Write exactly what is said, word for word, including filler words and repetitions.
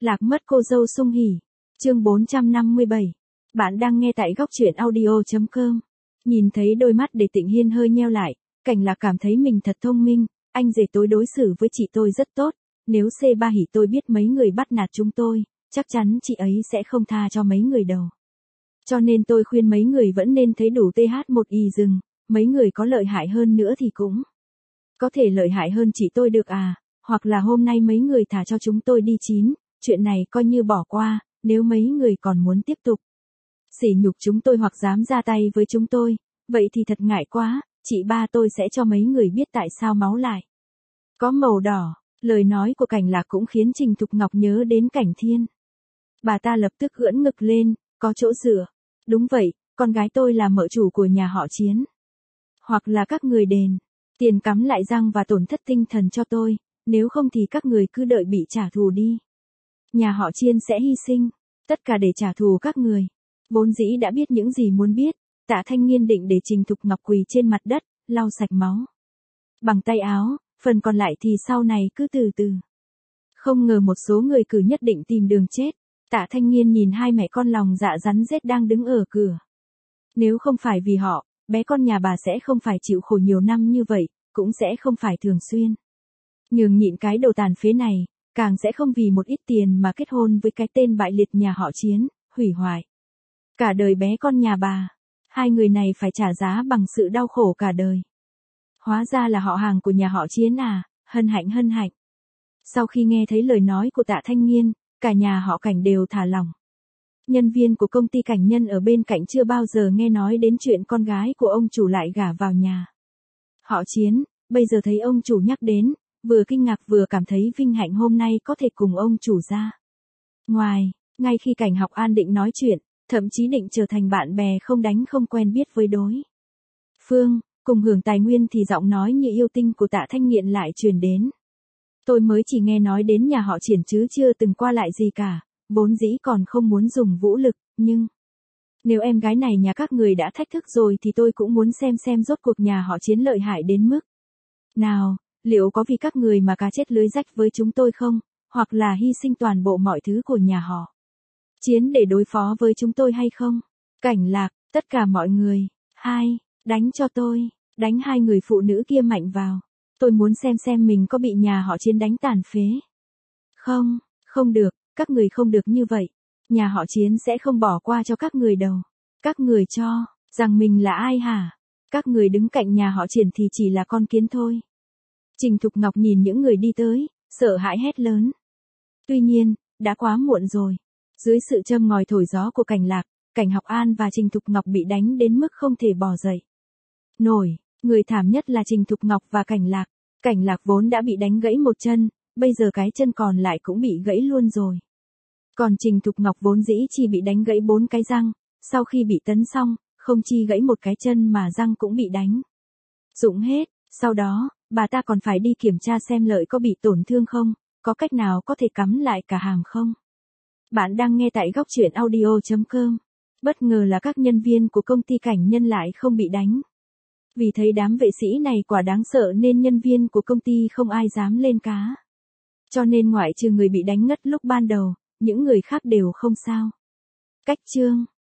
Lạc mất cô dâu sung hỉ. Chương bốn trăm năm mươi bảy. Bạn đang nghe tại góc truyện audio chấm com. Nhìn thấy đôi mắt để Tịnh Hiên hơi nheo lại, Cảnh Lạc cảm thấy mình thật thông minh, anh rể tôi đối xử với chị tôi rất tốt, nếu xê ba hỉ tôi biết mấy người bắt nạt chúng tôi, chắc chắn chị ấy sẽ không tha cho mấy người đâu. Cho nên tôi khuyên mấy người vẫn nên thấy đủ tê hát một y rừng, mấy người có lợi hại hơn nữa thì cũng có thể lợi hại hơn chị tôi được à, hoặc là hôm nay mấy người thả cho chúng tôi đi chín, chuyện này coi như bỏ qua, nếu mấy người còn muốn tiếp tục sỉ nhục chúng tôi hoặc dám ra tay với chúng tôi, vậy thì thật ngại quá, chị ba tôi sẽ cho mấy người biết tại sao máu lại có màu đỏ. Lời nói của Cảnh Lạc cũng khiến Trình Thục Ngọc nhớ đến Cảnh Thiên. Bà ta lập tức ưỡn ngực lên, có chỗ dựa. Đúng vậy, con gái tôi là mợ chủ của nhà họ Chiến. Hoặc là các người đền tiền cắm lại răng và tổn thất tinh thần cho tôi, nếu không thì các người cứ đợi bị trả thù đi. Nhà họ Chiên sẽ hy sinh tất cả để trả thù các người. Vốn dĩ đã biết những gì muốn biết, Tạ Thanh Nghiên định để Trình Thục Ngọc quỳ trên mặt đất, lau sạch máu bằng tay áo, phần còn lại thì sau này cứ từ từ. Không ngờ một số người cử nhất định tìm đường chết. Tạ Thanh Nghiên nhìn hai mẹ con lòng dạ rắn rết đang đứng ở cửa. Nếu không phải vì họ, bé con nhà bà sẽ không phải chịu khổ nhiều năm như vậy, cũng sẽ không phải thường xuyên nhường nhịn cái đồ tàn phế này, càng sẽ không vì một ít tiền mà kết hôn với cái tên bại liệt nhà họ Chiến, hủy hoại cả đời bé con nhà bà. Hai người này phải trả giá bằng sự đau khổ cả đời. Hóa ra là họ hàng của nhà họ Chiến à, hân hạnh hân hạnh. Sau khi nghe thấy lời nói của Tạ Thanh Nghiên, cả nhà họ Cảnh đều thả lỏng. Nhân viên của công ty Cảnh Nhân ở bên cạnh chưa bao giờ nghe nói đến chuyện con gái của ông chủ lại gả vào nhà họ Chiến, bây giờ thấy ông chủ nhắc đến, vừa kinh ngạc vừa cảm thấy vinh hạnh hôm nay có thể cùng ông chủ ra ngoài. Ngay khi Cảnh Học An định nói chuyện, thậm chí định trở thành bạn bè không đánh không quen biết với đối phương, cùng hưởng tài nguyên thì giọng nói như yêu tinh của Tạ Thanh Nghiện lại truyền đến. Tôi mới chỉ nghe nói đến nhà họ Triển chứ chưa từng qua lại gì cả, vốn dĩ còn không muốn dùng vũ lực, nhưng nếu em gái này nhà các người đã thách thức rồi thì tôi cũng muốn xem xem rốt cuộc nhà họ Chiến lợi hại đến mức nào, liệu có vì các người mà cá chết lưới rách với chúng tôi không, hoặc là hy sinh toàn bộ mọi thứ của nhà họ Chiến để đối phó với chúng tôi hay không? Cảnh Lạc, tất cả mọi người, hai, đánh cho tôi, đánh hai người phụ nữ kia mạnh vào. Tôi muốn xem xem mình có bị nhà họ Chiến đánh tàn phế. Không, không được, các người không được như vậy. Nhà họ Chiến sẽ không bỏ qua cho các người đâu. Các người cho rằng mình là ai hả? Các người đứng cạnh nhà họ Triển thì chỉ là con kiến thôi. Trình Thục Ngọc nhìn những người đi tới, sợ hãi hét lớn. Tuy nhiên, đã quá muộn rồi. Dưới sự châm ngòi thổi gió của Cảnh Lạc, Cảnh Học An và Trình Thục Ngọc bị đánh đến mức không thể bò dậy nổi. Người thảm nhất là Trình Thục Ngọc và Cảnh Lạc. Cảnh Lạc vốn đã bị đánh gãy một chân, bây giờ cái chân còn lại cũng bị gãy luôn rồi. Còn Trình Thục Ngọc vốn dĩ chỉ bị đánh gãy bốn cái răng, sau khi bị tấn xong, không chi gãy một cái chân mà răng cũng bị đánh rụng hết. Sau đó, bà ta còn phải đi kiểm tra xem lợi có bị tổn thương không, có cách nào có thể cắm lại cả hàm không. Bạn đang nghe tại góc truyện audio chấm com. Bất ngờ là các nhân viên của công ty Cảnh Nhân lại không bị đánh. Vì thấy đám vệ sĩ này quả đáng sợ nên nhân viên của công ty không ai dám lên cá. Cho nên ngoại trừ người bị đánh ngất lúc ban đầu, những người khác đều không sao. Cách chương